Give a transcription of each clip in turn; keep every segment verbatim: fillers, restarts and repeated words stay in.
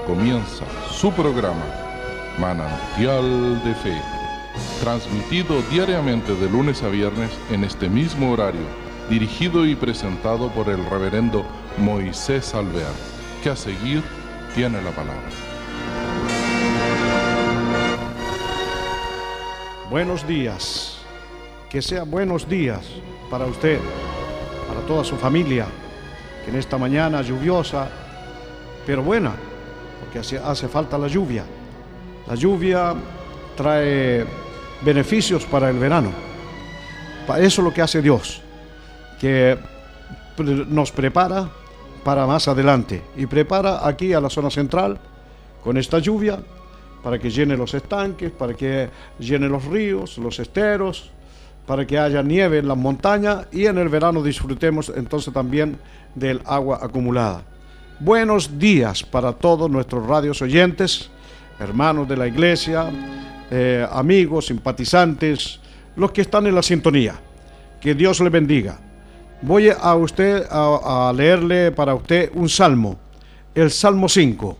comienza su programa Manantial de Fe, transmitido diariamente de lunes a viernes en este mismo horario, dirigido y presentado por el reverendo Moisés Alvear, que a seguir tiene la palabra. Buenos días, que sean buenos días para usted, para toda su familia, que en esta mañana lluviosa, pero buena, porque hace, hace falta la lluvia. La lluvia trae beneficios para el verano. Eso es lo que hace Dios, que nos prepara para más adelante, y prepara aquí a la zona central con esta lluvia para que llene los estanques, para que llene los ríos, los esteros, para que haya nieve en las montañas y en el verano disfrutemos entonces también del agua acumulada. Buenos días para todos nuestros radios oyentes, hermanos de la iglesia, eh, amigos, simpatizantes, los que están en la sintonía. Que Dios les bendiga. Voy a usted a, a leerle para usted un salmo, el Salmo cinco.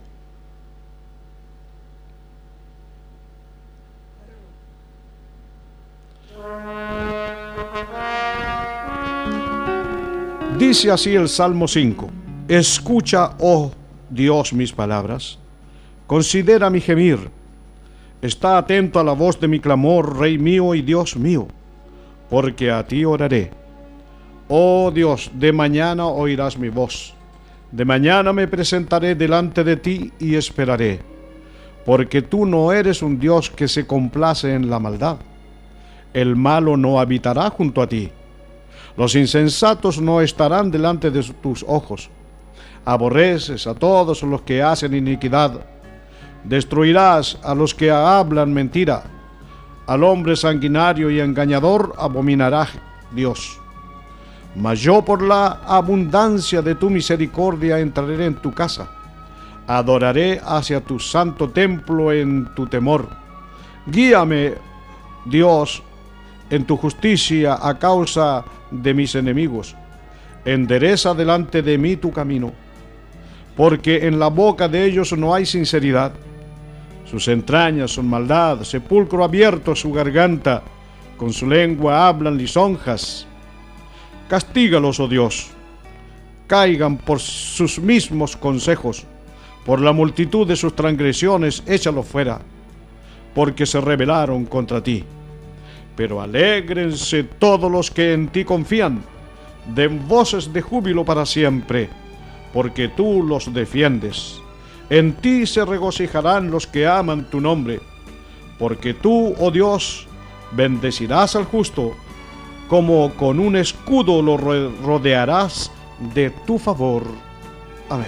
Dice así el Salmo cinco: Escucha, oh Dios, mis palabras, considera mi gemir, está atento a la voz de mi clamor, Rey mío y Dios mío, porque a ti oraré. Oh Dios, de mañana oirás mi voz, de mañana me presentaré delante de ti y esperaré, porque tú no eres un Dios que se complace en la maldad. El malo no habitará junto a ti. Los insensatos no estarán delante de tus ojos. Aborreces a todos los que hacen iniquidad. Destruirás a los que hablan mentira. Al hombre sanguinario y engañador abominará Dios. Mas yo por la abundancia de tu misericordia entraré en tu casa. Adoraré hacia tu santo templo en tu temor. Guíame, Dios, en tu justicia a causa de mis enemigos. Endereza delante de mí tu camino, porque en la boca de ellos no hay sinceridad. Sus entrañas son maldad, sepulcro abierto su garganta, con su lengua hablan lisonjas. Castígalos, oh Dios, caigan por sus mismos consejos, por la multitud de sus transgresiones échalos fuera, porque se rebelaron contra ti. Pero alégrense todos los que en ti confían, den voces de júbilo para siempre, porque tú los defiendes. En ti se regocijarán los que aman tu nombre, porque tú, oh Dios, bendecirás al justo, como con un escudo lo rodearás de tu favor. Amén.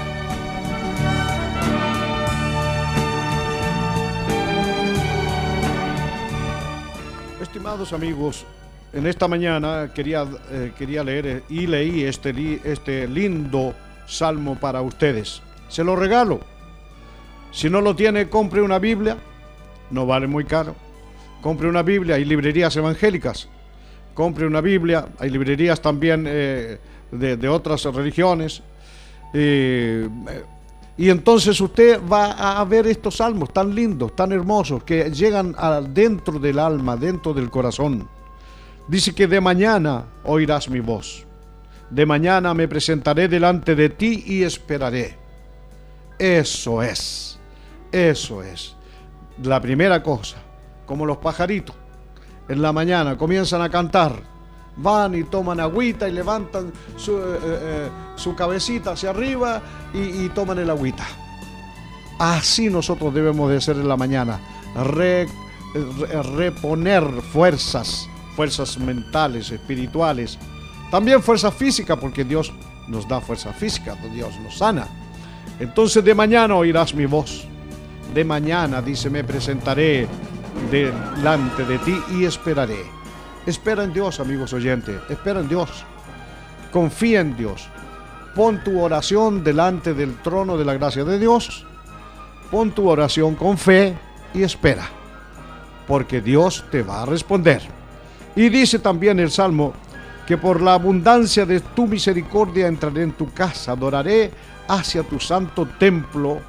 Estimados amigos, en esta mañana quería, eh, quería leer y leí este, este lindo salmo para ustedes. Se lo regalo. Si no lo tiene, compre una Biblia. No vale muy caro. Compre una Biblia. Hay librerías evangélicas. Compre una Biblia. Hay librerías también eh, de, de otras religiones. Eh, Y entonces usted va a ver estos salmos tan lindos, tan hermosos, que llegan adentro del alma, dentro del corazón. Dice que de mañana oirás mi voz. De mañana me presentaré delante de ti y esperaré. Eso es, eso es. La primera cosa, como los pajaritos, en la mañana comienzan a cantar. Van y toman agüita y levantan su, eh, eh, su cabecita hacia arriba y, y toman el agüita. Así nosotros debemos de hacer en la mañana, re, re, reponer fuerzas, fuerzas mentales, espirituales, también fuerza física, porque Dios nos da fuerza física, Dios nos sana. Entonces de mañana oirás mi voz, de mañana, dice, me presentaré delante de ti y esperaré. Espera en Dios, amigos oyentes, espera en Dios, confía en Dios, pon tu oración delante del trono de la gracia de Dios, pon tu oración con fe y espera, porque Dios te va a responder. Y dice también el Salmo, que por la abundancia de tu misericordia entraré en tu casa, adoraré hacia tu santo templo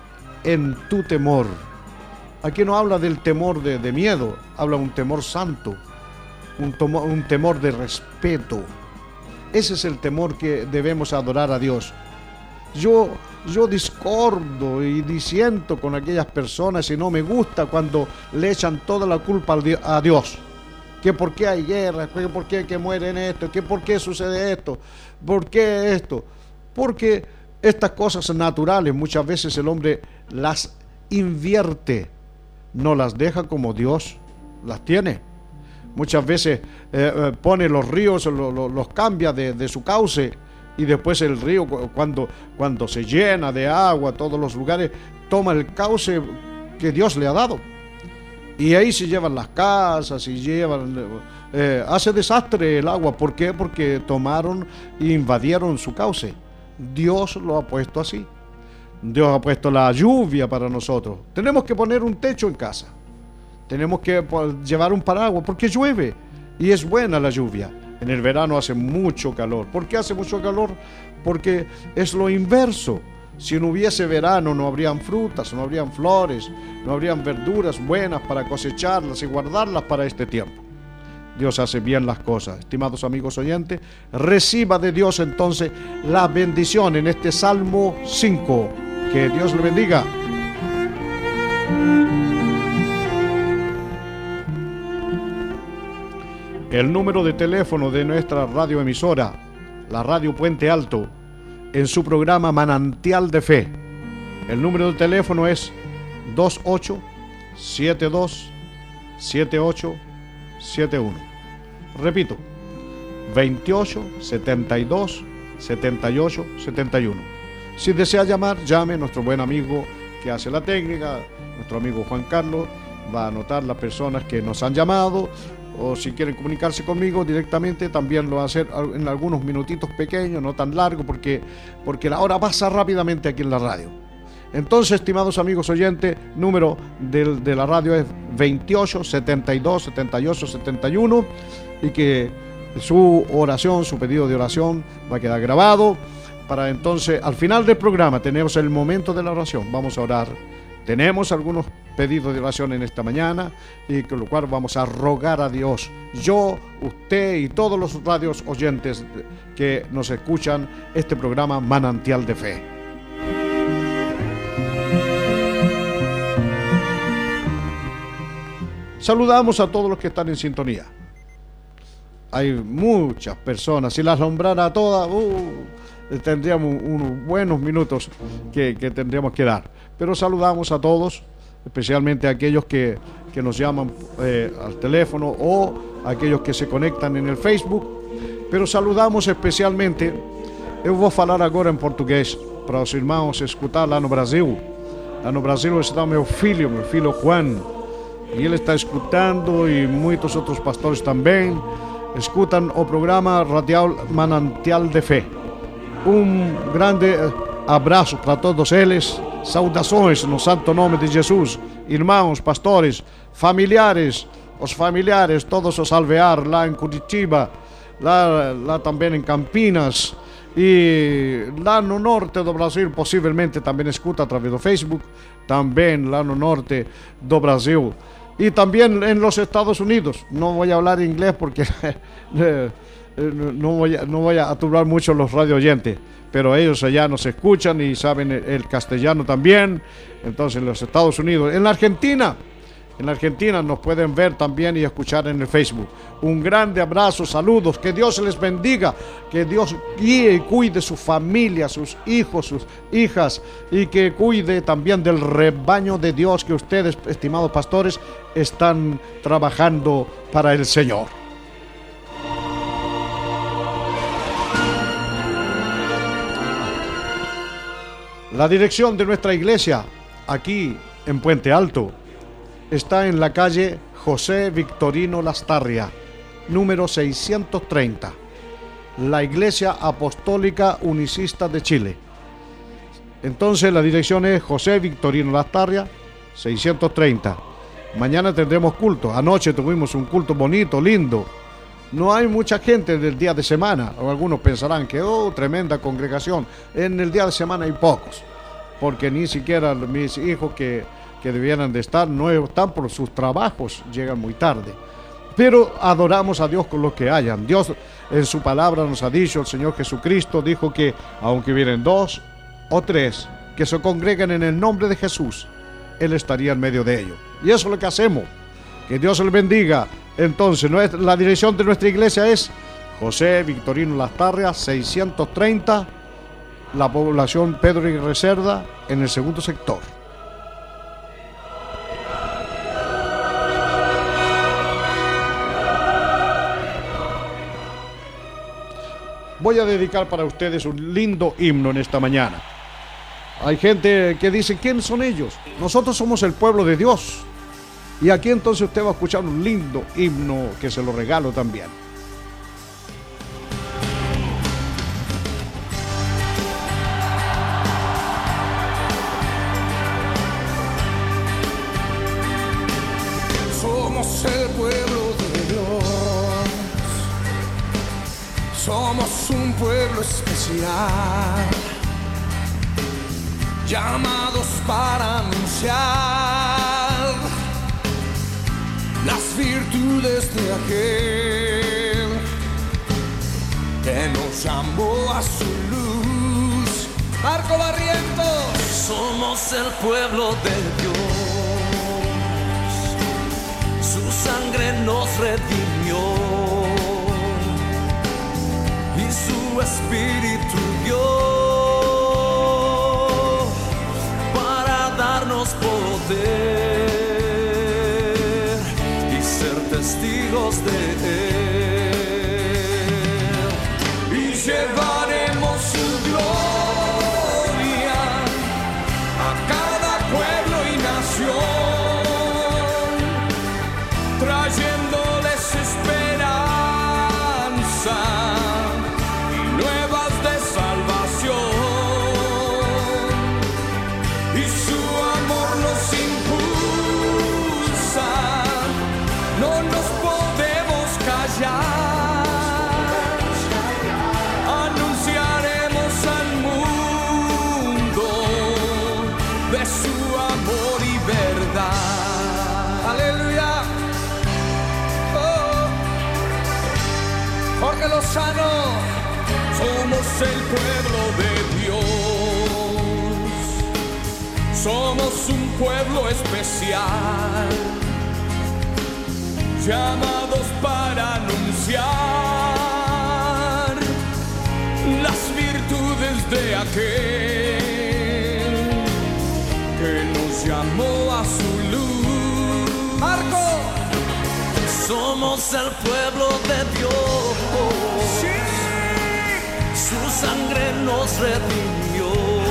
en tu temor. Aquí no habla del temor de, de miedo, habla un temor santo, un, tomo, un temor de respeto. Ese es el temor que debemos adorar a Dios. Yo, yo discordo y disiento con aquellas personas y no me gusta cuando le echan toda la culpa a Dios. Que por qué hay guerra, que por qué que mueren esto, que por qué sucede esto, por qué esto. Porque estas cosas naturales muchas veces el hombre las invierte, no las deja como Dios las tiene. Muchas veces eh, pone los ríos, lo, lo, los cambia de, de su cauce, y después el río cuando, cuando se llena de agua, todos los lugares, toma el cauce que Dios le ha dado. Y ahí se llevan las casas, y llevan, eh, hace desastre el agua. ¿Por qué? Porque tomaron e invadieron su cauce. Dios lo ha puesto así. Dios ha puesto la lluvia para nosotros. Tenemos que poner un techo en casa. Tenemos que llevar un paraguas porque llueve y es buena la lluvia. En el verano hace mucho calor. ¿Por qué hace mucho calor? Porque es lo inverso. Si no hubiese verano, no habrían frutas, no habrían flores, no habrían verduras buenas para cosecharlas y guardarlas para este tiempo. Dios hace bien las cosas. Estimados amigos oyentes, reciba de Dios entonces la bendición en este Salmo cinco. Que Dios le bendiga. El número de teléfono de nuestra radioemisora, la Radio Puente Alto, en su programa Manantial de Fe. El número de teléfono es dos ocho siete dos siete ocho siete uno. Repito, veintiocho setenta y dos setenta y ocho setenta y uno. Si desea llamar, llame. Nuestro buen amigo que hace la técnica, nuestro amigo Juan Carlos, va a anotar las personas que nos han llamado. O si quieren comunicarse conmigo directamente, también lo va a hacer en algunos minutitos pequeños, no tan largo, porque, porque la hora pasa rápidamente aquí en la radio. Entonces, estimados amigos oyentes, número de, de la radio es veintiocho setenta y dos setenta y ocho setenta y uno, y que su oración, su pedido de oración va a quedar grabado. Para entonces, al final del programa, tenemos el momento de la oración. Vamos a orar. Tenemos algunos pedidos de oración en esta mañana, y con lo cual vamos a rogar a Dios, yo, usted y todos los radios oyentes que nos escuchan este programa Manantial de Fe. Saludamos a todos los que están en sintonía. Hay muchas personas, si las nombrara a todas, uh, tendríamos unos buenos minutos que, que tendríamos que dar. Pero saludamos a todos, especialmente a aquellos que, que nos llaman eh, al teléfono, o a aquellos que se conectan en el Facebook. Pero saludamos especialmente, eu vou falar agora em português para os irmãos escutar lá no Brasil. Lá no Brasil está meu filho, meu filho Juan, e ele está escutando, e muitos outros pastores também escutam o programa radial Manantial de Fé. Um grande abraço para todos eles, saudações no santo nome de Jesus, irmãos, pastores, familiares, os familiares, todos os alvear lá em Curitiba, lá, lá também em Campinas, e lá no norte do Brasil, possivelmente também escuta através do Facebook, também lá no norte do Brasil, y también en los Estados Unidos. No voy a hablar inglés porque no voy a, no voy a aturbar mucho los radio oyentes, pero ellos allá nos escuchan y saben el, el castellano también. Entonces en los Estados Unidos, en la Argentina, en la Argentina nos pueden ver también y escuchar en el Facebook. Un grande abrazo, saludos, que Dios les bendiga, que Dios guíe y cuide su familia, sus hijos, sus hijas, y que cuide también del rebaño de Dios que ustedes, estimados pastores, están trabajando para el Señor. La dirección de nuestra iglesia, aquí en Puente Alto, está en la calle José Victorino Lastarria, número seiscientos treinta, la Iglesia Apostólica Unicista de Chile. Entonces la dirección es José Victorino Lastarria, seiscientos treinta. Mañana tendremos culto. Anoche tuvimos un culto bonito, lindo. No hay mucha gente del día de semana, o algunos pensarán que, oh, tremenda congregación. En el día de semana hay pocos, porque ni siquiera mis hijos que, que debieran de estar, no están por sus trabajos, llegan muy tarde. Pero adoramos a Dios con lo que hayan. Dios en su palabra nos ha dicho, el Señor Jesucristo dijo que aunque vienen dos o tres que se congreguen en el nombre de Jesús, Él estaría en medio de ellos. Y eso es lo que hacemos. Que Dios les bendiga. Entonces, la dirección de nuestra iglesia es José Victorino Lastarria, seiscientos treinta, la población Pedro y Reserva, en el segundo sector. Voy a dedicar para ustedes un lindo himno en esta mañana. Hay gente que dice, ¿quiénes son ellos? Nosotros somos el pueblo de Dios. Y aquí entonces usted va a escuchar un lindo himno que se lo regalo también. Somos el pueblo de Dios. Somos un pueblo especial, llamados para anunciar las virtudes de aquel que nos llamó a su luz. Marco Barrientos. Somos el pueblo de Dios, su sangre nos redimió y su espíritu dio para darnos poder testigos de Él, y llevaremos su gloria a cada pueblo y nación, trayéndoles esperanza y nuevas de salvación, y su amor nos impulsa. No nos podemos callar, anunciaremos al mundo de su amor y verdad. Aleluya. Oh. Jorge Lozano, somos el pueblo de Dios, somos un pueblo especial, llamados para anunciar las virtudes de aquel que nos llamó a su luz. Marco. Somos el pueblo de Dios, Sí. su sangre nos redimió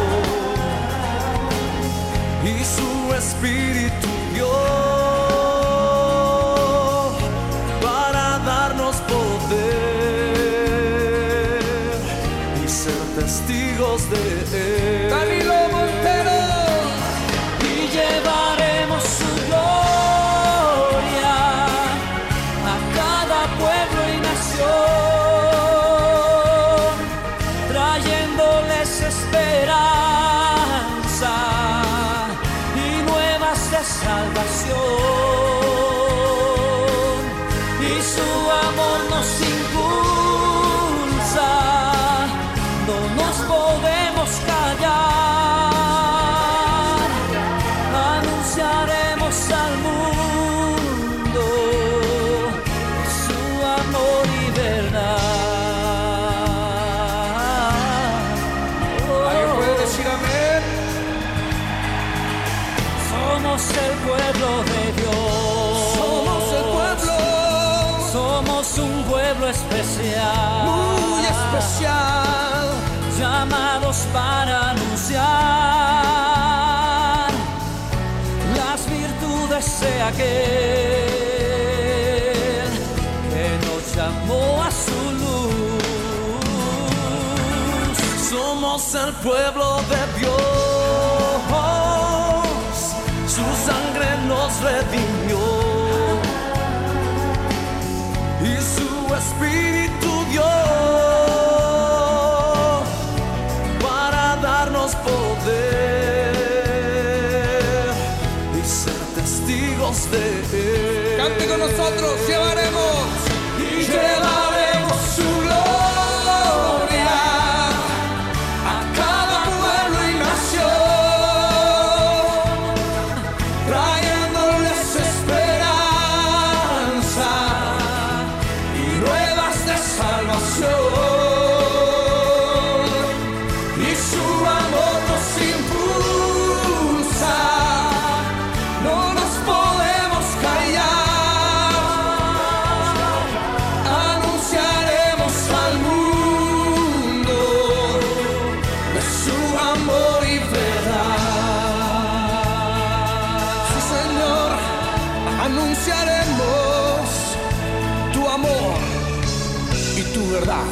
y su espíritu dio poder y ser testigos de Él. Danilo Montero. Y llevaremos su gloria a cada pueblo y nación, trayéndoles esperanza y nuevas de salvación. Su amor nos impulsa, no nos podemos callar, anunciaremos al mundo su amor y verdad. ¿Alguien puede decir amén? Somos el pueblo de Dios, Somos el pueblo, somos un pueblo especial, muy especial, llamados para anunciar las virtudes de aquel que nos llamó a su luz. Somos el pueblo de Dios, su sangre nos redimió y su espíritu dio para darnos poder Cante con nosotros, llevaremos y llevaremos su gloria a cada pueblo y nación, trayéndoles esperanza y nuevas de salvación. Y su amor nos impulsa, no nos podemos callar. Anunciaremos al mundo de su amor y verdad. Sí, Señor, anunciaremos tu amor y tu verdad.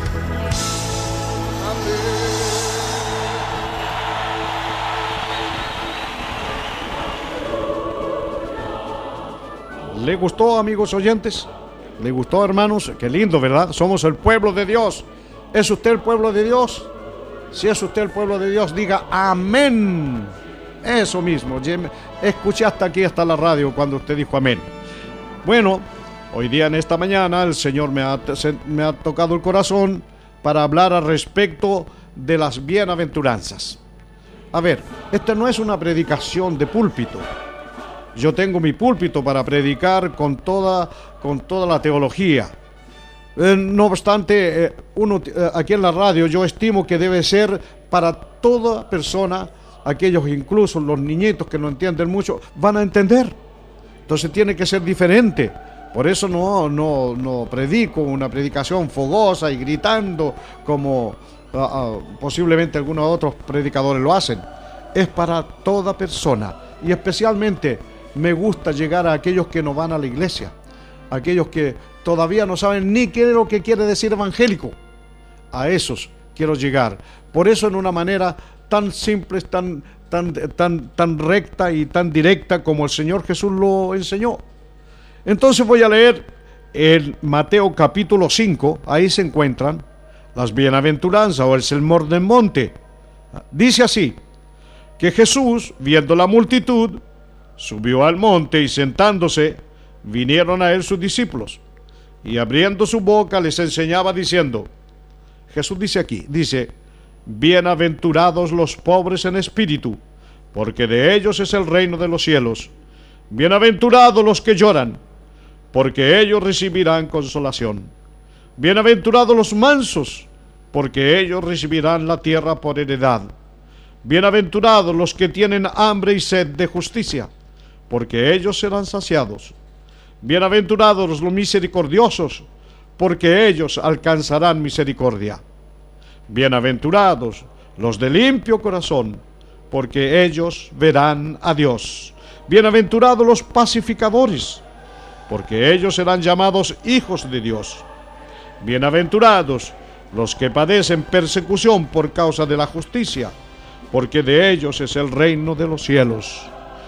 ¿Le gustó, amigos oyentes? ¿Le gustó, hermanos? Qué lindo, ¿verdad? Somos el pueblo de Dios. ¿Es usted el pueblo de Dios? Si es usted el pueblo de Dios, diga amén. Eso mismo. Escuché hasta aquí, hasta la radio, cuando usted dijo amén. Bueno, hoy día en esta mañana el Señor me ha, me ha tocado el corazón para hablar al respecto de las bienaventuranzas. A ver, esta no es una predicación de púlpito. Yo tengo mi púlpito para predicar con toda, con toda la teología. Eh, no obstante, eh, uno, eh, aquí en la radio yo estimo que debe ser para toda persona, aquellos incluso los niñitos que no entienden mucho, van a entender. Entonces tiene que ser diferente. Por eso no, no, no predico una predicación fogosa y gritando como uh, uh, posiblemente algunos otros predicadores lo hacen. Es para toda persona y especialmente me gusta llegar a aquellos que no van a la iglesia, aquellos que todavía no saben ni qué es lo que quiere decir evangélico. A esos quiero llegar. Por eso en una manera tan simple, tan, tan, tan, tan recta y tan directa como el Señor Jesús lo enseñó. Entonces voy a leer en Mateo capítulo cinco, ahí se encuentran las bienaventuranzas o el sermón del monte. Dice así, que Jesús, viendo la multitud, subió al monte y sentándose, vinieron a él sus discípulos, y abriendo su boca les enseñaba diciendo, Jesús dice aquí, dice, bienaventurados los pobres en espíritu, porque de ellos es el reino de los cielos. Bienaventurados los que lloran, porque ellos recibirán consolación. Bienaventurados los mansos, porque ellos recibirán la tierra por heredad. Bienaventurados los que tienen hambre y sed de justicia, porque ellos serán saciados. Bienaventurados los misericordiosos, porque ellos alcanzarán misericordia. Bienaventurados los de limpio corazón, porque ellos verán a Dios. Bienaventurados los pacificadores, porque ellos serán llamados hijos de Dios. Bienaventurados los que padecen persecución por causa de la justicia, porque de ellos es el reino de los cielos.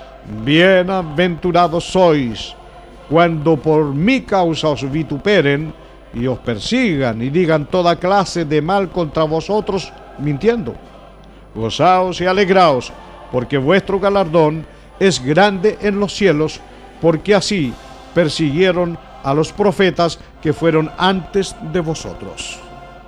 Bienaventurados sois cuando por mi causa os vituperen y os persigan y digan toda clase de mal contra vosotros mintiendo. Gozaos y alegraos, porque vuestro galardón es grande en los cielos, porque así persiguieron a los profetas que fueron antes de vosotros.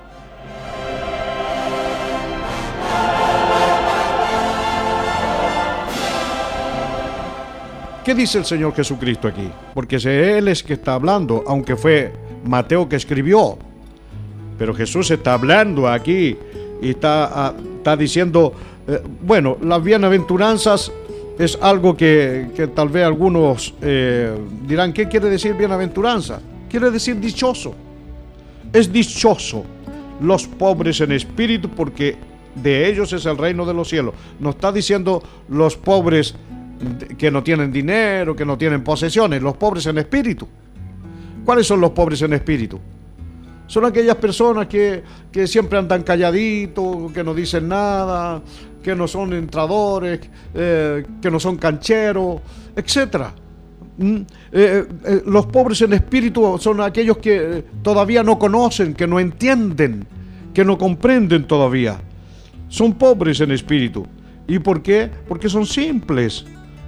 ¿Qué dice el Señor Jesucristo aquí? Porque Él es que está hablando, aunque fue Mateo que escribió. Pero Jesús está hablando aquí y está, está diciendo, eh, bueno, las bienaventuranzas es algo que, que tal vez algunos eh, dirán, ¿qué quiere decir bienaventuranza? Quiere decir dichoso. Es dichoso los pobres en espíritu, porque de ellos es el reino de los cielos. No está diciendo los pobres que no tienen dinero, que no tienen posesiones, los pobres en espíritu. ¿Cuáles son los pobres en espíritu? Son aquellas personas que, que siempre andan calladitos, que no dicen nada, que no son entradores, eh, que no son cancheros, etcétera. Mm, eh, eh, los pobres en espíritu son aquellos que todavía no conocen, que no entienden, que no comprenden todavía. Son pobres en espíritu. ¿Y por qué? Porque son simples.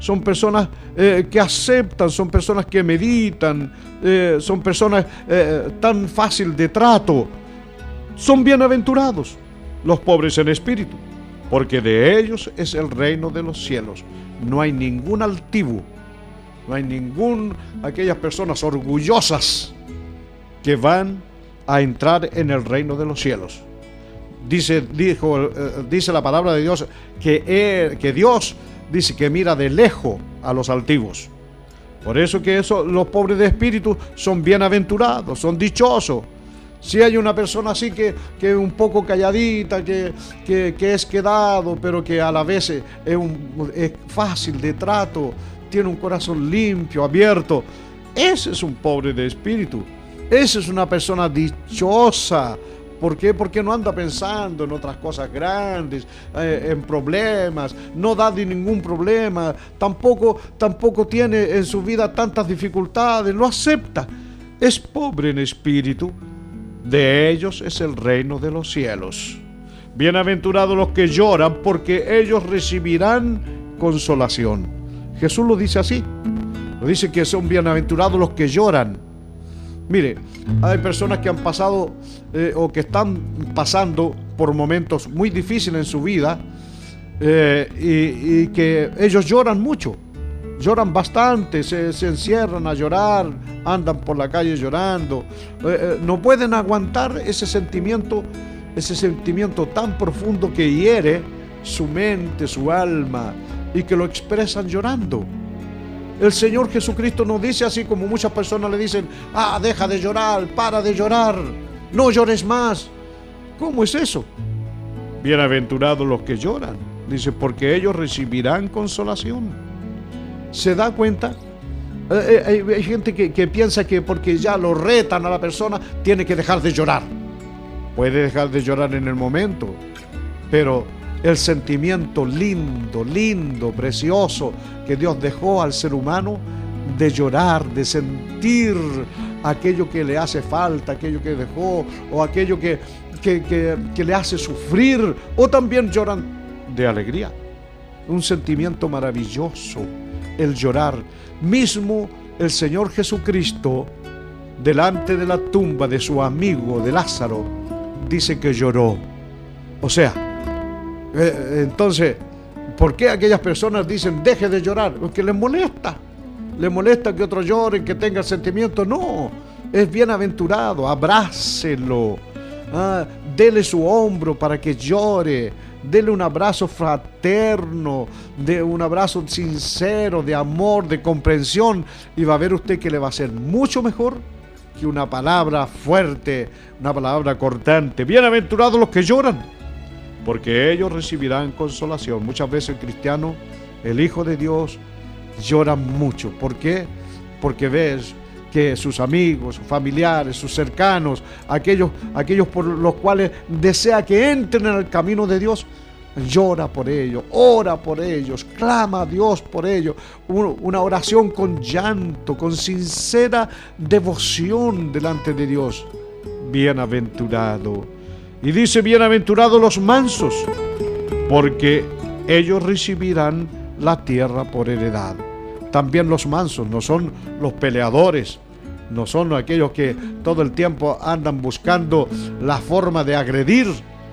son personas eh, que aceptan, son personas que meditan, eh, son personas eh, tan fácil de trato. Son bienaventurados los pobres en espíritu, porque de ellos es el reino de los cielos. No hay ningún altivo, no hay ningún aquellas personas orgullosas que van a entrar en el reino de los cielos. Dice, dijo, eh, dice la palabra de Dios que, eh, que Dios dice que mira de lejos a los altivos. Por eso que eso, los pobres de espíritu son bienaventurados, son dichosos. Si hay una persona así que, que es un poco calladita, que, que, que es quedado, pero que a la vez es, un, es fácil de trato, tiene un corazón limpio, abierto, ese es un pobre de espíritu. Esa es una persona dichosa. ¿Por qué? Porque no anda pensando en otras cosas grandes, eh, en problemas, no da de ningún problema, tampoco, tampoco tiene en su vida tantas dificultades, lo acepta. Es pobre en espíritu. De ellos es el reino de los cielos. Bienaventurados los que lloran, porque ellos recibirán consolación. Jesús lo dice así. Lo dice que son bienaventurados los que lloran. Mire, hay personas que han pasado eh, o que están pasando por momentos muy difíciles en su vida eh, y, y que ellos lloran mucho, lloran bastante, se, se encierran a llorar, andan por la calle llorando, eh, eh, no pueden aguantar ese sentimiento, ese sentimiento tan profundo que hiere su mente, su alma, y que lo expresan llorando. El Señor Jesucristo nos dice así como muchas personas le dicen: ah, deja de llorar, para de llorar, no llores más. ¿Cómo es eso? Bienaventurados los que lloran, dice, porque ellos recibirán consolación. ¿Se da cuenta? Eh, eh, hay gente que, que piensa que porque ya lo retan a la persona, tiene que dejar de llorar. Puede dejar de llorar en el momento, pero el sentimiento lindo, lindo, precioso que Dios dejó al ser humano de llorar, de sentir aquello que le hace falta, aquello que dejó, o aquello que, que, que, que le hace sufrir, o también lloran de alegría. Un sentimiento maravilloso, el llorar. Mismo el Señor Jesucristo, delante de la tumba de su amigo de Lázaro, dice que lloró. O sea, eh, entonces, ¿por qué aquellas personas dicen deje de llorar? Porque les molesta. Les molesta que otros lloren, que tengan sentimientos. No, es bienaventurado, abrácelo, ah, dele su hombro para que llore, dele un abrazo fraterno, de un abrazo sincero, de amor, de comprensión, y va a ver usted que le va a ser mucho mejor que una palabra fuerte, una palabra cortante. Bienaventurados los que lloran, porque ellos recibirán consolación. Muchas veces el cristiano, el Hijo de Dios, llora mucho. ¿Por qué? Porque ves que sus amigos, sus familiares, sus cercanos, aquellos, aquellos por los cuales desea que entren en el camino de Dios, llora por ellos, ora por ellos, clama a Dios por ellos, una oración con llanto, con sincera devoción delante de Dios. Bienaventurado. Y dice: bienaventurados los mansos, porque ellos recibirán la tierra por heredad. También los mansos no son los peleadores, no son aquellos que todo el tiempo andan buscando la forma de agredir.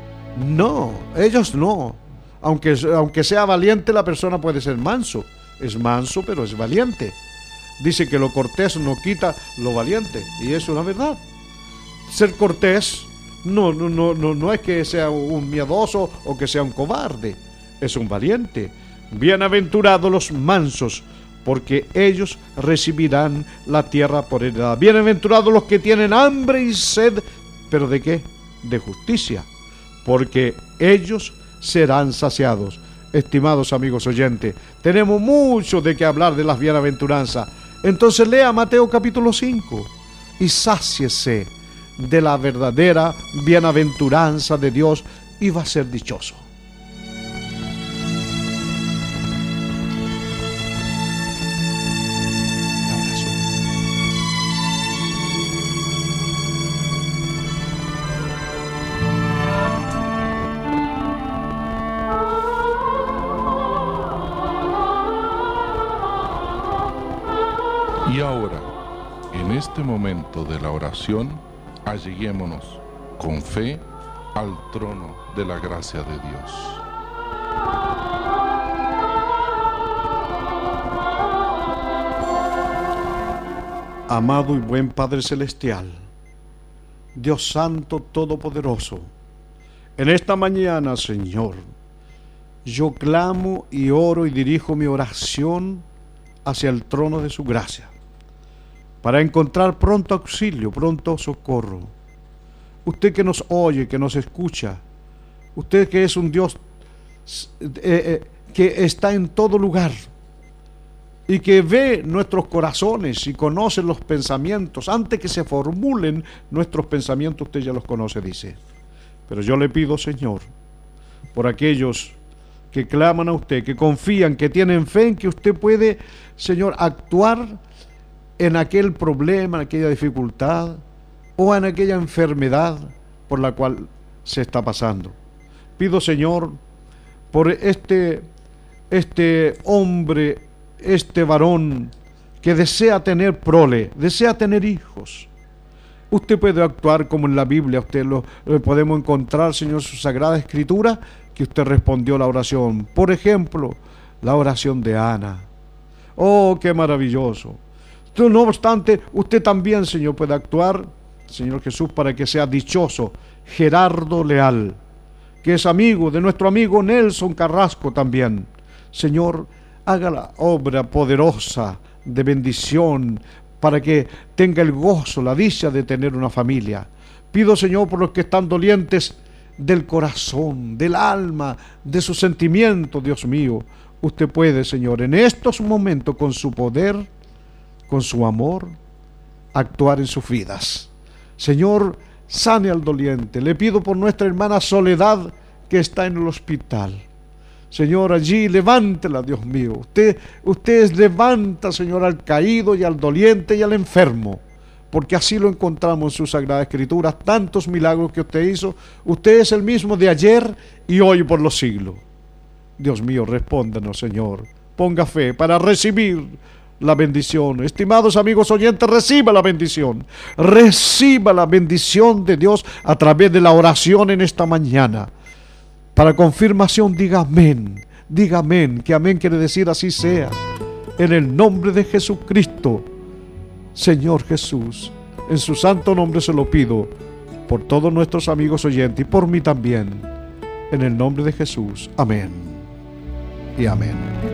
No, ellos no. Aunque, aunque sea valiente, la persona puede ser manso. Es manso, pero es valiente. Dice que lo cortés no quita lo valiente, y es una verdad. Ser cortés no, no, no, no, no es que sea un miedoso o que sea un cobarde, es un valiente. Bienaventurados los mansos, porque ellos recibirán la tierra por heredad. Bienaventurados los que tienen hambre y sed, ¿pero de qué? De justicia, porque ellos serán saciados. Estimados amigos oyentes, tenemos mucho de qué hablar de las bienaventuranzas. Entonces lea Mateo capítulo cinco y sáciese de la verdadera bienaventuranza de Dios y va a ser dichoso. En este momento de la oración, alleguémonos con fe al trono de la gracia de Dios. Amado y buen Padre Celestial, Dios Santo Todopoderoso, en esta mañana, Señor, yo clamo y oro y dirijo mi oración hacia el trono de su gracia, para encontrar pronto auxilio, pronto socorro. Usted que nos oye, que nos escucha, usted que es un Dios eh, eh, que está en todo lugar, y que ve nuestros corazones y conoce los pensamientos. Antes que se formulen nuestros pensamientos, usted ya los conoce, dice. Pero yo le pido, Señor, por aquellos que claman a usted, que confían, que tienen fe en que usted puede, Señor, actuar en aquel problema, en aquella dificultad o en aquella enfermedad por la cual se está pasando. Pido, Señor, por este, este hombre, este varón que desea tener prole, desea tener hijos. Usted puede actuar como en la Biblia, usted lo, lo podemos encontrar, Señor, su Sagrada Escritura, que usted respondió la oración. Por ejemplo, la oración de Ana. Oh, qué maravilloso. No obstante, usted también, Señor, puede actuar, Señor Jesús, para que sea dichoso Gerardo Leal, que es amigo de nuestro amigo Nelson Carrasco también. Señor, haga la obra poderosa de bendición para que tenga el gozo, la dicha de tener una familia. Pido, Señor, por los que están dolientes del corazón, del alma, de sus sentimientos, Dios mío. Usted puede, Señor, en estos momentos, con su poder, con su amor, actuar en sus vidas. Señor, sane al doliente. Le pido por nuestra hermana Soledad, que está en el hospital. Señor, allí levántela, Dios mío. Usted, usted levanta, Señor, al caído y al doliente y al enfermo, porque así lo encontramos en su Sagrada Escritura. Tantos milagros que usted hizo. Usted es el mismo de ayer y hoy por los siglos. Dios mío, respóndanos, Señor. Ponga fe para recibir la bendición. Estimados amigos oyentes, reciba la bendición. Reciba la bendición de Dios a través de la oración en esta mañana. Para confirmación, diga amén, diga amén, que amén quiere decir así sea. En el nombre de Jesucristo, Señor Jesús, en su santo nombre se lo pido, por todos nuestros amigos oyentes y por mí también. En el nombre de Jesús, amén y amén.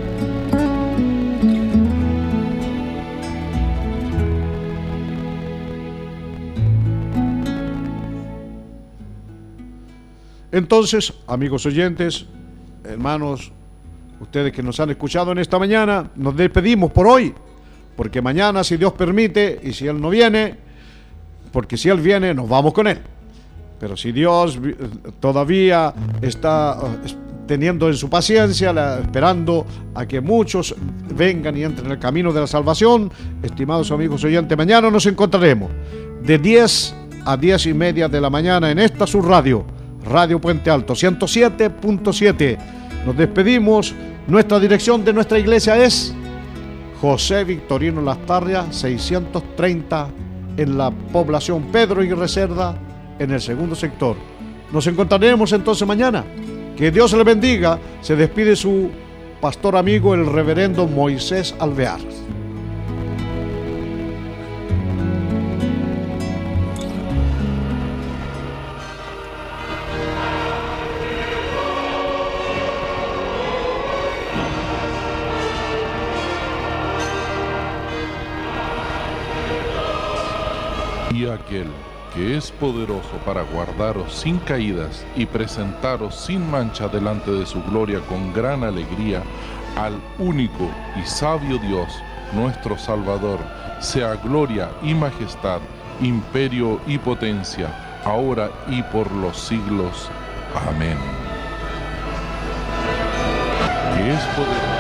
Entonces, amigos oyentes, hermanos, ustedes que nos han escuchado en esta mañana, nos despedimos por hoy, porque mañana, si Dios permite, y si Él no viene, porque si Él viene, nos vamos con Él. Pero si Dios todavía está teniendo en su paciencia, la, esperando a que muchos vengan y entren en el camino de la salvación, estimados amigos oyentes, mañana nos encontraremos de diez a diez y media de la mañana en esta su radio, Radio Puente Alto, ciento siete punto siete. Nos despedimos. Nuestra dirección de nuestra iglesia es José Victorino Lastarria, seiscientos treinta, en la población Pedro y Cerda, en el segundo sector. Nos encontraremos entonces mañana. Que Dios le bendiga. Se despide su pastor amigo, el reverendo Moisés Alvear. Y aquel que es poderoso para guardaros sin caídas y presentaros sin mancha delante de su gloria con gran alegría, al único y sabio Dios, nuestro Salvador, sea gloria y majestad, imperio y potencia, ahora y por los siglos. Amén. Que es poderoso